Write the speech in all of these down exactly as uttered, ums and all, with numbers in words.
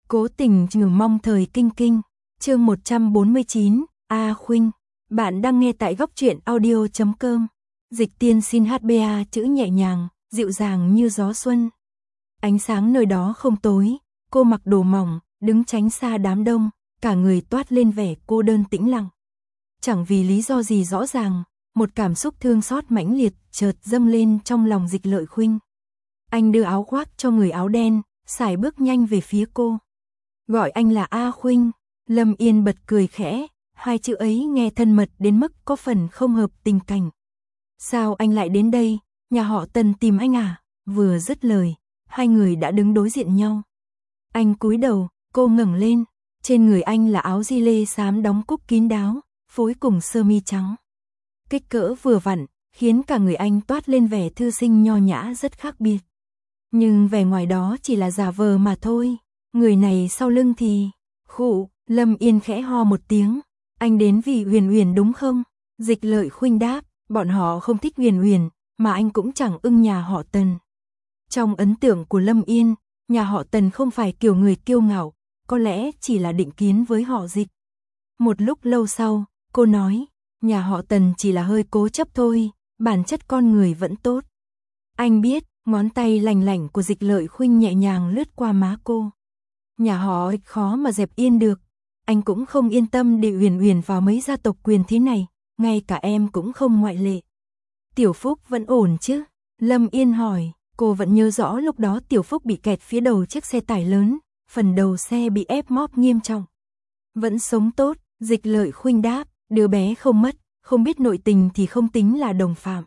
Cố tình trừ mong thời kinh kinh. Chương một trăm bốn mươi chín, A Khuynh. Bạn đang nghe tại góc truyện audio chấm com. Dịch Tiên xin hát ba chữ nhẹ nhàng, dịu dàng như gió xuân. Ánh sáng nơi đó không tối, cô mặc đồ mỏng, đứng tránh xa đám đông, cả người toát lên vẻ cô đơn tĩnh lặng. Chẳng vì lý do gì rõ ràng, một cảm xúc thương xót mãnh liệt chợt dâng lên trong lòng Dịch Lợi Khuynh. Anh đưa áo khoác cho người áo đen, sải bước nhanh về phía cô. Gọi anh là A Khuynh. Lâm Yên bật cười khẽ, hai chữ ấy nghe thân mật đến mức có phần không hợp tình cảnh. Sao anh lại đến đây, nhà họ Tần tìm anh à? Vừa dứt lời, hai người đã đứng đối diện nhau. Anh cúi đầu, cô ngẩng lên, trên người anh là áo gi lê xám đóng cúc kín đáo, phối cùng sơ mi trắng. Kích cỡ vừa vặn, khiến cả người anh toát lên vẻ thư sinh nho nhã rất khác biệt. Nhưng vẻ ngoài đó chỉ là giả vờ mà thôi, người này sau lưng thì... Khụ, Lâm Yên khẽ ho một tiếng. Anh đến vì Huyền Huyền đúng không? Dịch Lợi Khuynh đáp, bọn họ không thích Huyền Huyền, mà anh cũng chẳng ưng nhà họ Tần. Trong ấn tượng của Lâm Yên, nhà họ Tần không phải kiểu người kiêu ngạo, có lẽ chỉ là định kiến với họ Dịch. Một lúc lâu sau, cô nói, nhà họ Tần chỉ là hơi cố chấp thôi, bản chất con người vẫn tốt. Anh biết, ngón tay lành lảnh của Dịch Lợi Khuynh nhẹ nhàng lướt qua má cô. Nhà họ khó mà dẹp yên được, anh cũng không yên tâm để Huyền Huyền vào mấy gia tộc quyền thế này, ngay cả em cũng không ngoại lệ. Tiểu Phúc vẫn ổn chứ? Lâm Yên hỏi, cô vẫn nhớ rõ lúc đó Tiểu Phúc bị kẹt phía đầu chiếc xe tải lớn, phần đầu xe bị ép móp nghiêm trọng. Vẫn sống tốt, Dịch Lợi Khuynh đáp, đứa bé không mất, không biết nội tình thì không tính là đồng phạm.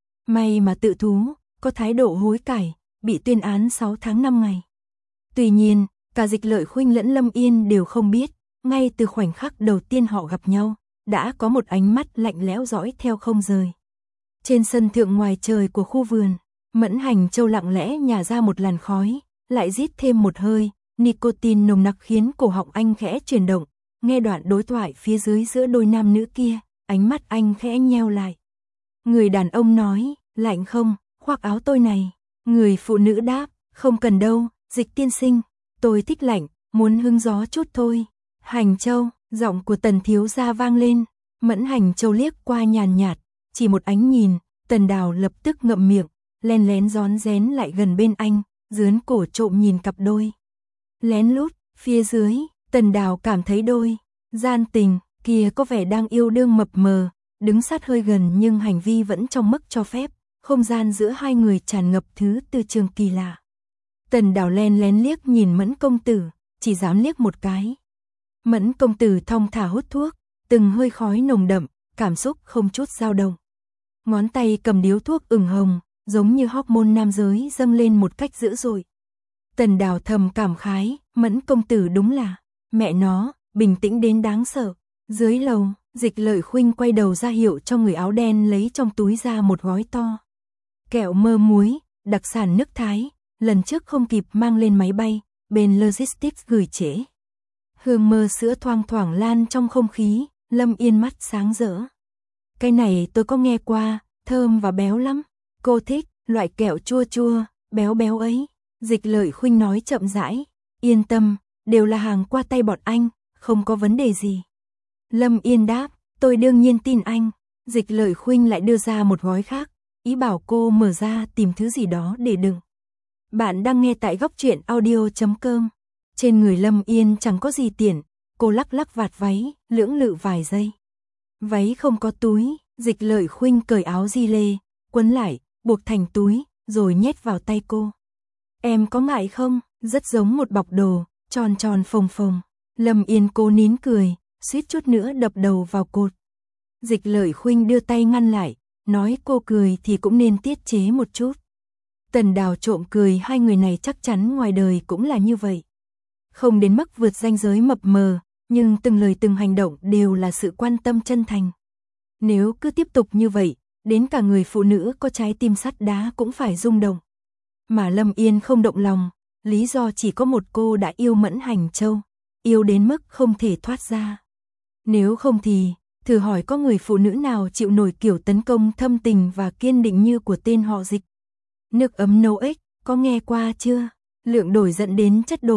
May mà tự thú, có thái độ hối cải, bị tuyên án sáu tháng năm ngày. Tuy nhiên, cả Dịch Lợi Khuynh lẫn Lâm Yên đều không biết, ngay từ khoảnh khắc đầu tiên họ gặp nhau, đã có một ánh mắt lạnh lẽo dõi theo không rời. Trên sân thượng ngoài trời của khu vườn, Mẫn Hành Châu lặng lẽ nhả ra một làn khói, lại rít thêm một hơi, nicotine nồng nặc khiến cổ họng anh khẽ chuyển động, nghe đoạn đối thoại phía dưới giữa đôi nam nữ kia, ánh mắt anh khẽ nheo lại. Người đàn ông nói, lạnh không, khoác áo tôi này. Người phụ nữ đáp, không cần đâu, Dịch tiên sinh, tôi thích lạnh, muốn hứng gió chút thôi. Hành Châu, giọng của Tần thiếu gia vang lên, Mẫn Hành Châu liếc qua nhàn nhạt, chỉ một ánh nhìn, Tần Đào lập tức ngậm miệng, len lén rón rén lại gần bên anh, dướn cổ trộm nhìn cặp đôi. Lén lút, phía dưới, Tần Đào cảm thấy đôi gian tình kia có vẻ đang yêu đương mập mờ, đứng sát hơi gần nhưng hành vi vẫn trong mức cho phép, không gian giữa hai người tràn ngập thứ tư trường kỳ lạ. Tần Đào len lén liếc nhìn Mẫn công tử, chỉ dám liếc một cái. Mẫn công tử thong thả hút thuốc, từng hơi khói nồng đậm, cảm xúc không chút dao động. Ngón tay cầm điếu thuốc ửng hồng, giống như hormone nam giới dâng lên một cách dữ dội. Tần Đào thầm cảm khái, Mẫn công tử đúng là, mẹ nó, bình tĩnh đến đáng sợ. Dưới lầu, Dịch Lợi Khuynh quay đầu ra hiệu cho người áo đen lấy trong túi ra một gói to. Kẹo mơ muối, đặc sản nước Thái, lần trước không kịp mang lên máy bay, bên Logistics gửi trễ. Hương mơ sữa thoang thoảng lan trong không khí, Lâm Yên mắt sáng rỡ. Cái này tôi có nghe qua, thơm và béo lắm. Cô thích, loại kẹo chua chua, béo béo ấy. Dịch Lợi Khuynh nói chậm rãi, yên tâm, đều là hàng qua tay bọn anh, không có vấn đề gì. Lâm Yên đáp, tôi đương nhiên tin anh. Dịch Lợi Khuynh lại đưa ra một gói khác, ý bảo cô mở ra tìm thứ gì đó để đựng. Bạn đang nghe tại góc truyện audio chấm com. Trên người Lâm Yên chẳng có gì tiện, cô lắc lắc vạt váy, lưỡng lự vài giây. Váy không có túi, Dịch Lợi Khuynh cởi áo gi lê, quấn lại, buộc thành túi, rồi nhét vào tay cô. Em có ngại không? Rất giống một bọc đồ, tròn tròn phồng phồng. Lâm Yên cố nín cười, suýt chút nữa đập đầu vào cột. Dịch Lợi Khuynh đưa tay ngăn lại, nói cô cười thì cũng nên tiết chế một chút. Tần Đào trộm cười, hai người này chắc chắn ngoài đời cũng là như vậy. Không đến mức vượt ranh giới mập mờ, nhưng từng lời từng hành động đều là sự quan tâm chân thành. Nếu cứ tiếp tục như vậy, đến cả người phụ nữ có trái tim sắt đá cũng phải rung động. Mà Lâm Yên không động lòng, lý do chỉ có một, cô đã yêu Mẫn Hành Châu, yêu đến mức không thể thoát ra. Nếu không thì, thử hỏi có người phụ nữ nào chịu nổi kiểu tấn công thâm tình và kiên định như của tên họ Dịch. Nước ấm nấu ếch, có nghe qua chưa? Lượng đổi dẫn đến chất đổi,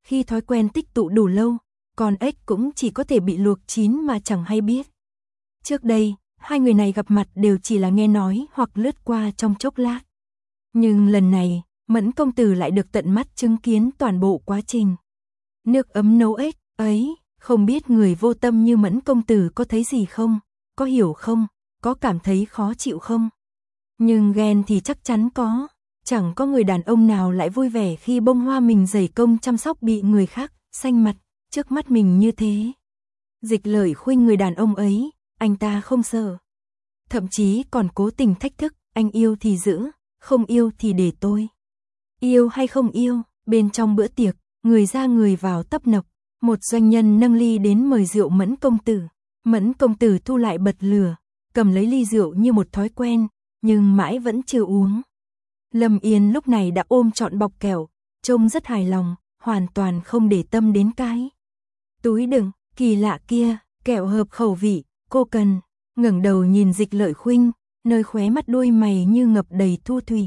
Khi thói quen tích tụ đủ lâu, con ếch cũng chỉ có thể bị luộc chín mà chẳng hay biết. Trước đây, hai người này gặp mặt đều chỉ là nghe nói hoặc lướt qua trong chốc lát. Nhưng lần này, Mẫn công tử lại được tận mắt chứng kiến toàn bộ quá trình. Nước ấm nấu ếch ấy, không biết người vô tâm như Mẫn công tử có thấy gì không, có hiểu không, có cảm thấy khó chịu không. Nhưng ghen thì chắc chắn có, chẳng có người đàn ông nào lại vui vẻ khi bông hoa mình dày công chăm sóc bị người khác xanh mặt trước mắt mình như thế. Dịch Lợi khuyên người đàn ông ấy, anh ta không sợ. Thậm chí còn cố tình thách thức, anh yêu thì giữ, không yêu thì để tôi. Yêu hay không yêu, bên trong bữa tiệc, người ra người vào tấp nập, một doanh nhân nâng ly đến mời rượu Mẫn công tử. Mẫn công tử thu lại bật lửa, cầm lấy ly rượu như một thói quen, nhưng mãi vẫn chưa uống. Lâm Yên lúc này đã ôm trọn bọc kẹo, trông rất hài lòng, hoàn toàn không để tâm đến cái túi đựng kỳ lạ kia, kẹo hợp khẩu vị, cô cần. Ngẩng đầu nhìn Dịch Lợi khuynh, nơi khóe mắt đôi mày như ngập đầy thu thủy.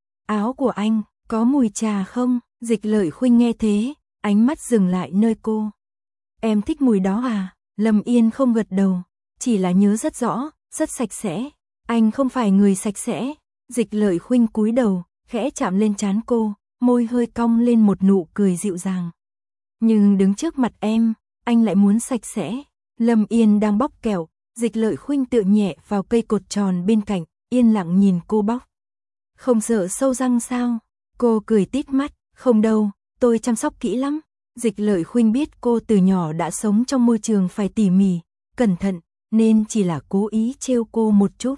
Áo của anh, có mùi trà không? Dịch Lợi khuynh nghe thế, ánh mắt dừng lại nơi cô. Em thích mùi đó à? Lâm Yên không gật đầu, chỉ là nhớ rất rõ, rất sạch sẽ. Anh không phải người sạch sẽ. Dịch Lợi khuynh cúi đầu, khẽ chạm lên trán cô, môi hơi cong lên một nụ cười dịu dàng. Nhưng đứng trước mặt em, anh lại muốn sạch sẽ. Lâm Yên đang bóc kẹo, Dịch Lợi khuynh tựa nhẹ vào cây cột tròn bên cạnh, yên lặng nhìn cô bóc. Không sợ sâu răng sao? Cô cười tít mắt, không đâu, tôi chăm sóc kỹ lắm. Dịch Lợi khuynh biết cô từ nhỏ đã sống trong môi trường phải tỉ mỉ, cẩn thận, nên chỉ là cố ý trêu cô một chút.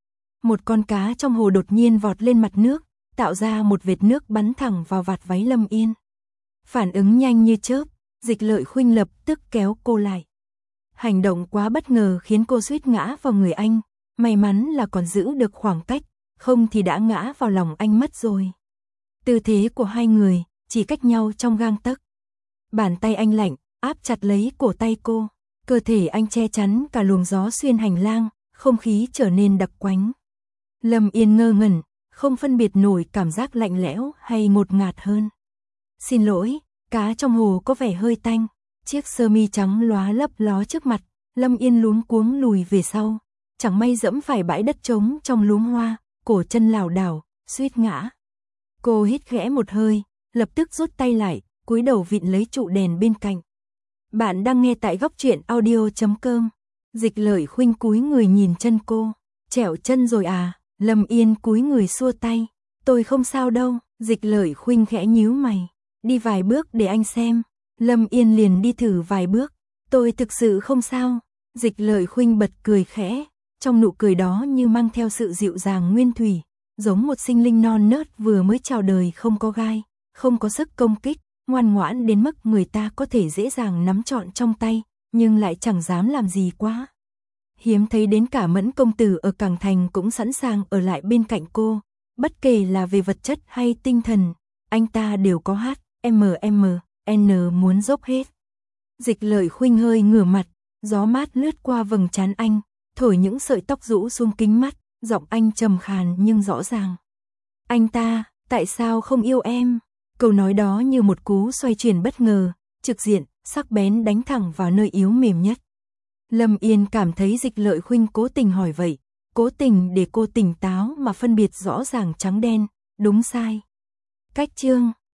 Một con cá trong hồ đột nhiên vọt lên mặt nước, tạo ra một vệt nước bắn thẳng vào vạt váy Lâm Yên. Phản ứng nhanh như chớp, Dịch Lợi khuynh lập tức kéo cô lại. Hành động quá bất ngờ khiến cô suýt ngã vào người anh, may mắn là còn giữ được khoảng cách, không thì đã ngã vào lòng anh mất rồi. Tư thế của hai người chỉ cách nhau trong gang tấc. Bàn tay anh lạnh, áp chặt lấy cổ tay cô, cơ thể anh che chắn cả luồng gió xuyên hành lang, không khí trở nên đặc quánh. Lâm Yên ngơ ngẩn, không phân biệt nổi cảm giác lạnh lẽo hay ngột ngạt hơn. Xin lỗi, cá trong hồ có vẻ hơi tanh. Chiếc sơ mi trắng lóa lấp ló trước mặt, Lâm Yên luống cuống lùi về sau, chẳng may dẫm phải bãi đất trống trong luống hoa, cổ chân lảo đảo, suýt ngã. Cô hít khẽ một hơi, lập tức rút tay lại, cúi đầu vịn lấy trụ đèn bên cạnh. Bạn đang nghe tại góc truyện audio chấm com. Dịch Lợi khuynh cúi người nhìn chân cô, trẹo chân rồi à? Lâm Yên cúi người xua tay, tôi không sao đâu. Dịch Lợi khuynh khẽ nhíu mày, đi vài bước để anh xem. Lâm Yên liền đi thử vài bước, tôi thực sự không sao. Dịch Lợi khuynh bật cười khẽ, trong nụ cười đó như mang theo sự dịu dàng nguyên thủy, giống một sinh linh non nớt vừa mới chào đời, không có gai, không có sức công kích, ngoan ngoãn đến mức người ta có thể dễ dàng nắm trọn trong tay, nhưng lại chẳng dám làm gì quá. Hiếm thấy đến cả Mẫn công tử ở Cảng Thành cũng sẵn sàng ở lại bên cạnh cô, bất kể là về vật chất hay tinh thần, anh ta đều có hát, em em, N muốn dốc hết. Dịch Lợi khuynh hơi ngửa mặt, gió mát lướt qua vầng trán anh, thổi những sợi tóc rũ xuống kính mắt, giọng anh trầm khàn nhưng rõ ràng. Anh ta, tại sao không yêu em? Câu nói đó như một cú xoay chuyển bất ngờ, trực diện, sắc bén đánh thẳng vào nơi yếu mềm nhất. Lâm Yên cảm thấy Dịch Lợi khuynh cố tình hỏi vậy, cố tình để cô tỉnh táo mà phân biệt rõ ràng trắng đen, đúng sai. Cách chương